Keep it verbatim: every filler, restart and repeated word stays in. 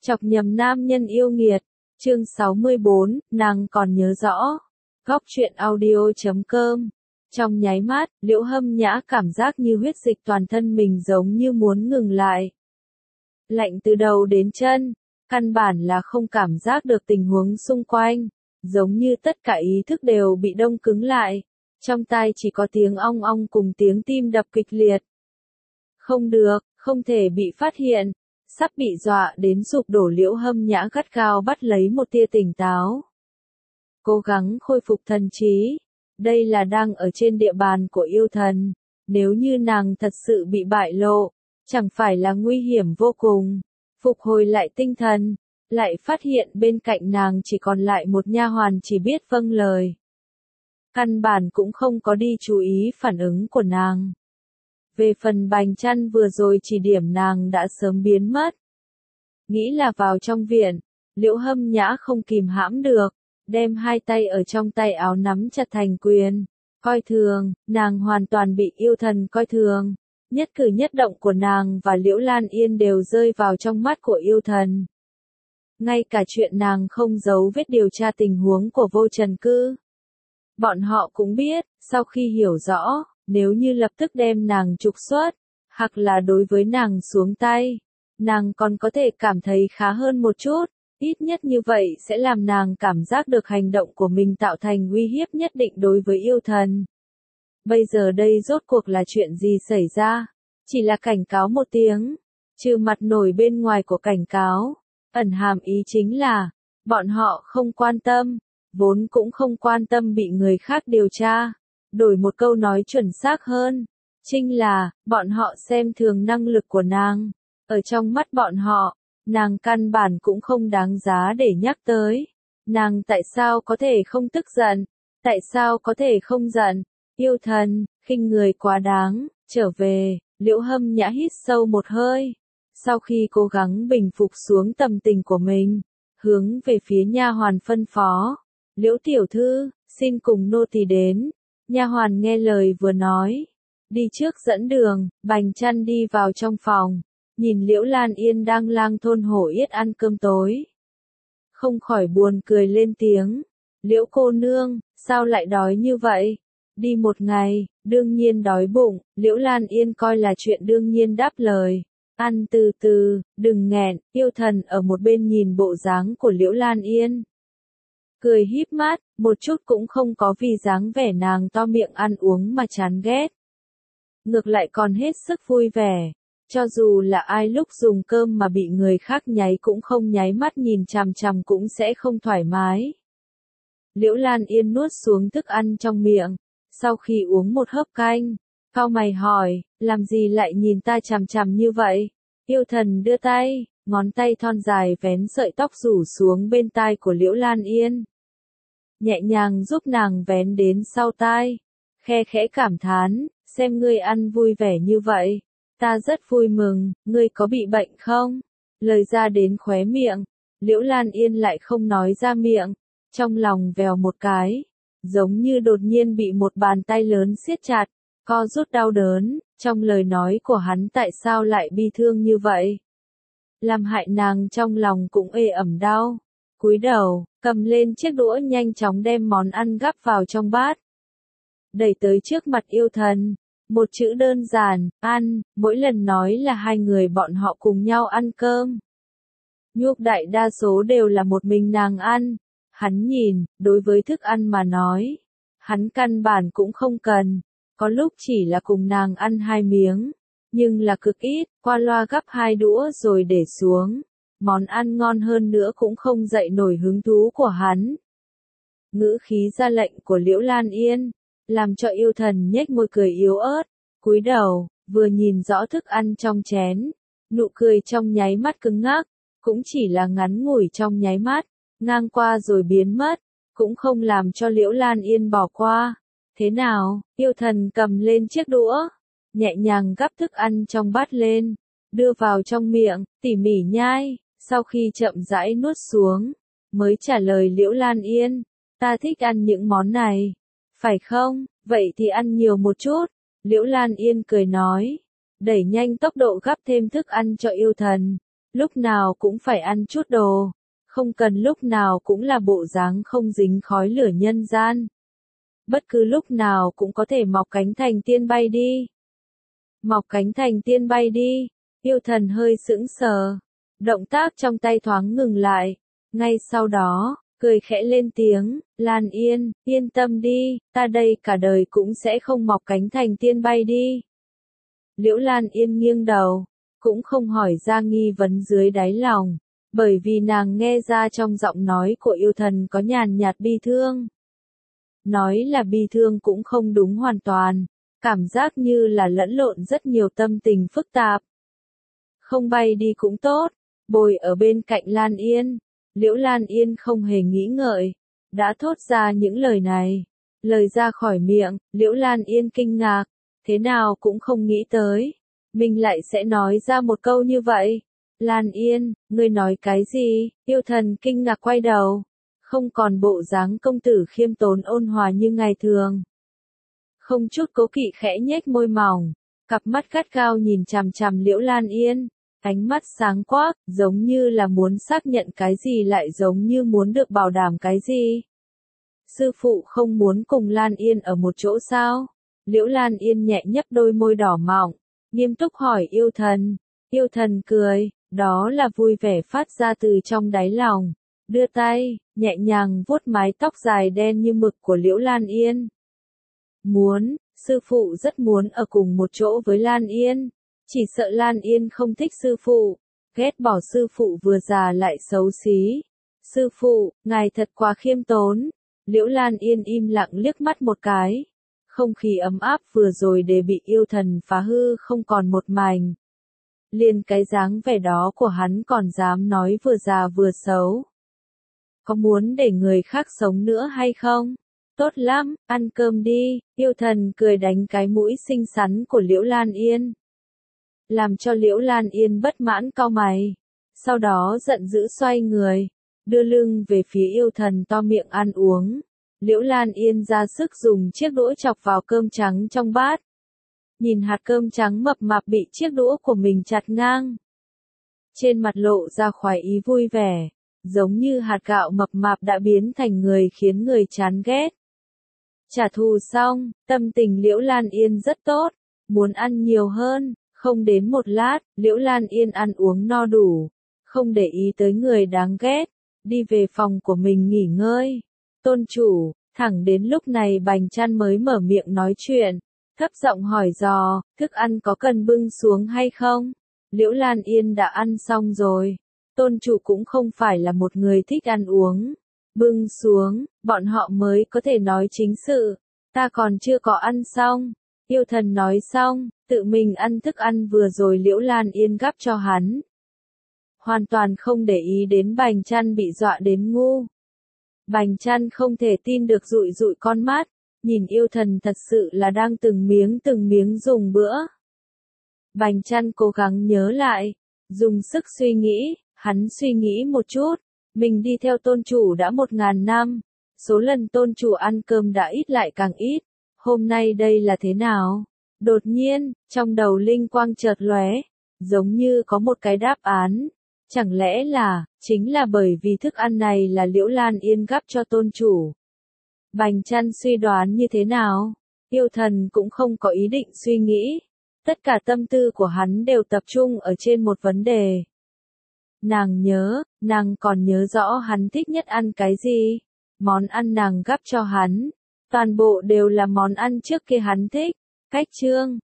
Chọc nhầm nam nhân yêu nghiệt, chương sáu mươi bốn, nàng còn nhớ rõ. Góc truyện audio chấm com. Trong nháy mắt, Liễu Hâm Nhã cảm giác như huyết dịch toàn thân mình giống như muốn ngừng lại. Lạnh từ đầu đến chân, căn bản là không cảm giác được tình huống xung quanh, giống như tất cả ý thức đều bị đông cứng lại. Trong tai chỉ có tiếng ong ong cùng tiếng tim đập kịch liệt. Không được, không thể bị phát hiện. Sắp bị dọa đến sụp đổ Liễu Hâm Nhã gắt gao bắt lấy một tia tỉnh táo. Cố gắng khôi phục thần trí. Đây là đang ở trên địa bàn của yêu thần. Nếu như nàng thật sự bị bại lộ, chẳng phải là nguy hiểm vô cùng. Phục hồi lại tinh thần, lại phát hiện bên cạnh nàng chỉ còn lại một nha hoàn chỉ biết vâng lời. Căn bản cũng không có đi chú ý phản ứng của nàng. Về phần Bành Chăn vừa rồi chỉ điểm nàng đã sớm biến mất. Nghĩ là vào trong viện, Liễu Hâm Nhã không kìm hãm được, đem hai tay ở trong tay áo nắm chặt thành quyền. Coi thường, nàng hoàn toàn bị yêu thần coi thường. Nhất cử nhất động của nàng và Liễu Lan Yên đều rơi vào trong mắt của yêu thần. Ngay cả chuyện nàng không giấu vết điều tra tình huống của Vô Trần Cư. Bọn họ cũng biết, sau khi hiểu rõ, nếu như lập tức đem nàng trục xuất, hoặc là đối với nàng xuống tay, nàng còn có thể cảm thấy khá hơn một chút, ít nhất như vậy sẽ làm nàng cảm giác được hành động của mình tạo thành uy hiếp nhất định đối với yêu thần. Bây giờ đây rốt cuộc là chuyện gì xảy ra? Chỉ là cảnh cáo một tiếng, trừ mặt nổi bên ngoài của cảnh cáo, ẩn hàm ý chính là, bọn họ không quan tâm, vốn cũng không quan tâm bị người khác điều tra. Đổi một câu nói chuẩn xác hơn, chính là, bọn họ xem thường năng lực của nàng. Ở trong mắt bọn họ, nàng căn bản cũng không đáng giá để nhắc tới. Nàng tại sao có thể không tức giận? Tại sao có thể không giận? Yêu thần, khinh người quá đáng, trở về, Liễu Hâm Nhã hít sâu một hơi. Sau khi cố gắng bình phục xuống tâm tình của mình, hướng về phía nha hoàn phân phó. Liễu tiểu thư, xin cùng nô tỳ đến. Nha hoàn nghe lời vừa nói, đi trước dẫn đường. Bành Chăn đi vào trong phòng, nhìn Liễu Lan Yên đang lang thôn hổ yết ăn cơm tối. Không khỏi buồn cười lên tiếng, Liễu cô nương, sao lại đói như vậy? Đi một ngày, đương nhiên đói bụng. Liễu Lan Yên coi là chuyện đương nhiên đáp lời, ăn từ từ, đừng nghẹn. Yêu thần ở một bên nhìn bộ dáng của Liễu Lan Yên, cười híp mắt, một chút cũng không có vì dáng vẻ nàng to miệng ăn uống mà chán ghét. Ngược lại còn hết sức vui vẻ, cho dù là ai lúc dùng cơm mà bị người khác nháy cũng không nháy mắt nhìn chằm chằm cũng sẽ không thoải mái. Liễu Lan Yên nuốt xuống thức ăn trong miệng, sau khi uống một hớp canh, cau mày hỏi, làm gì lại nhìn ta chằm chằm như vậy? Yêu thần đưa tay, ngón tay thon dài vén sợi tóc rủ xuống bên tai của Liễu Lan Yên. Nhẹ nhàng giúp nàng vén đến sau tai, khe khẽ cảm thán, xem ngươi ăn vui vẻ như vậy, ta rất vui mừng. Ngươi có bị bệnh không? Lời ra đến khóe miệng, Liễu Lan Yên lại không nói ra miệng, trong lòng vèo một cái, giống như đột nhiên bị một bàn tay lớn siết chặt, co rút đau đớn. Trong lời nói của hắn tại sao lại bi thương như vậy? Làm hại nàng trong lòng cũng ê ẩm đau. Cúi đầu, cầm lên chiếc đũa nhanh chóng đem món ăn gắp vào trong bát. Đẩy tới trước mặt yêu thần. Một chữ đơn giản, ăn, mỗi lần nói là hai người bọn họ cùng nhau ăn cơm. Nhuốc đại đa số đều là một mình nàng ăn. Hắn nhìn, đối với thức ăn mà nói, hắn căn bản cũng không cần. Có lúc chỉ là cùng nàng ăn hai miếng, nhưng là cực ít, qua loa gắp hai đũa rồi để xuống. Món ăn ngon hơn nữa cũng không dậy nổi hứng thú của hắn. Ngữ khí ra lệnh của Liễu Lan Yên, làm cho yêu thần nhếch môi cười yếu ớt, cúi đầu, vừa nhìn rõ thức ăn trong chén, nụ cười trong nháy mắt cứng ngắc, cũng chỉ là ngắn ngủi trong nháy mắt, ngang qua rồi biến mất, cũng không làm cho Liễu Lan Yên bỏ qua. Thế nào? Yêu thần cầm lên chiếc đũa, nhẹ nhàng gắp thức ăn trong bát lên, đưa vào trong miệng, tỉ mỉ nhai. Sau khi chậm rãi nuốt xuống, mới trả lời Liễu Lan Yên, ta thích ăn những món này, phải không? Vậy thì ăn nhiều một chút. Liễu Lan Yên cười nói, đẩy nhanh tốc độ gắp thêm thức ăn cho yêu thần. lúc nào cũng phải ăn chút đồ, không cần lúc nào cũng là bộ dáng không dính khói lửa nhân gian. Bất cứ lúc nào cũng có thể mọc cánh thành tiên bay đi. Mọc cánh thành tiên bay đi, yêu thần hơi sững sờ, động tác trong tay thoáng ngừng lại, ngay sau đó, cười khẽ lên tiếng, Lan Yên, yên tâm đi, ta đây cả đời cũng sẽ không mọc cánh thành tiên bay đi. Liễu Lan Yên nghiêng đầu, cũng không hỏi ra nghi vấn dưới đáy lòng, bởi vì nàng nghe ra trong giọng nói của yêu thần có nhàn nhạt bi thương. Nói là bi thương cũng không đúng hoàn toàn, cảm giác như là lẫn lộn rất nhiều tâm tình phức tạp. Không bay đi cũng tốt, bồi ở bên cạnh Lan Yên. Liễu Lan Yên không hề nghĩ ngợi, đã thốt ra những lời này. Lời ra khỏi miệng, Liễu Lan Yên kinh ngạc, thế nào cũng không nghĩ tới. Mình lại sẽ nói ra một câu như vậy. Lan Yên, ngươi nói cái gì? Yêu thần kinh ngạc quay đầu, không còn bộ dáng công tử khiêm tốn ôn hòa như ngày thường. Không chút cố kỵ khẽ nhếch môi mỏng, cặp mắt gắt gao nhìn chằm chằm Liễu Lan Yên. Ánh mắt sáng quắc, giống như là muốn xác nhận cái gì lại giống như muốn được bảo đảm cái gì. Sư phụ không muốn cùng Lan Yên ở một chỗ sao? Liễu Lan Yên nhẹ nhấp đôi môi đỏ mọng, nghiêm túc hỏi yêu thần. Yêu thần cười, đó là vui vẻ phát ra từ trong đáy lòng. Đưa tay, nhẹ nhàng vuốt mái tóc dài đen như mực của Liễu Lan Yên. Muốn, sư phụ rất muốn ở cùng một chỗ với Lan Yên. Chỉ sợ Lan Yên không thích sư phụ, ghét bỏ sư phụ vừa già lại xấu xí. Sư phụ, ngài thật quá khiêm tốn. Liễu Lan Yên im lặng liếc mắt một cái. Không khí ấm áp vừa rồi để bị yêu thần phá hư không còn một mảnh. Liền cái dáng vẻ đó của hắn còn dám nói vừa già vừa xấu. Có muốn để người khác sống nữa hay không? Tốt lắm, ăn cơm đi. Yêu thần cười đánh cái mũi xinh xắn của Liễu Lan Yên, làm cho Liễu Lan Yên bất mãn cau mày. Sau đó giận dữ xoay người, đưa lưng về phía yêu thần to miệng ăn uống. Liễu Lan Yên ra sức dùng chiếc đũa chọc vào cơm trắng trong bát. Nhìn hạt cơm trắng mập mạp bị chiếc đũa của mình chặt ngang. Trên mặt lộ ra khoái ý vui vẻ, giống như hạt gạo mập mạp đã biến thành người khiến người chán ghét. Trả thù xong, tâm tình Liễu Lan Yên rất tốt, muốn ăn nhiều hơn. Không đến một lát, Liễu Lan Yên ăn uống no đủ, không để ý tới người đáng ghét, đi về phòng của mình nghỉ ngơi. Tôn chủ, thẳng đến lúc này Bành Chăn mới mở miệng nói chuyện, thấp giọng hỏi dò, thức ăn có cần bưng xuống hay không? Liễu Lan Yên đã ăn xong rồi. Tôn chủ cũng không phải là một người thích ăn uống. Bưng xuống, bọn họ mới có thể nói chính sự. Ta còn chưa có ăn xong. Yêu thần nói xong, tự mình ăn thức ăn vừa rồi Liễu Lan Yên gắp cho hắn. Hoàn toàn không để ý đến Bành Chăn bị dọa đến ngu. Bành Chăn không thể tin được dụi dụi con mắt, nhìn yêu thần thật sự là đang từng miếng từng miếng dùng bữa. Bành Chăn cố gắng nhớ lại, dùng sức suy nghĩ, hắn suy nghĩ một chút, mình đi theo tôn chủ đã một ngàn năm, số lần tôn chủ ăn cơm đã ít lại càng ít. Hôm nay đây là thế nào? Đột nhiên, trong đầu linh quang chợt lóe, giống như có một cái đáp án. Chẳng lẽ là, chính là bởi vì thức ăn này là Liễu Lan Yên gắp cho tôn chủ. Bành Chăn suy đoán như thế nào? Yêu thần cũng không có ý định suy nghĩ. Tất cả tâm tư của hắn đều tập trung ở trên một vấn đề. Nàng nhớ, nàng còn nhớ rõ hắn thích nhất ăn cái gì? Món ăn nàng gắp cho hắn. Toàn bộ đều là món ăn trước kia hắn thích. Cách chương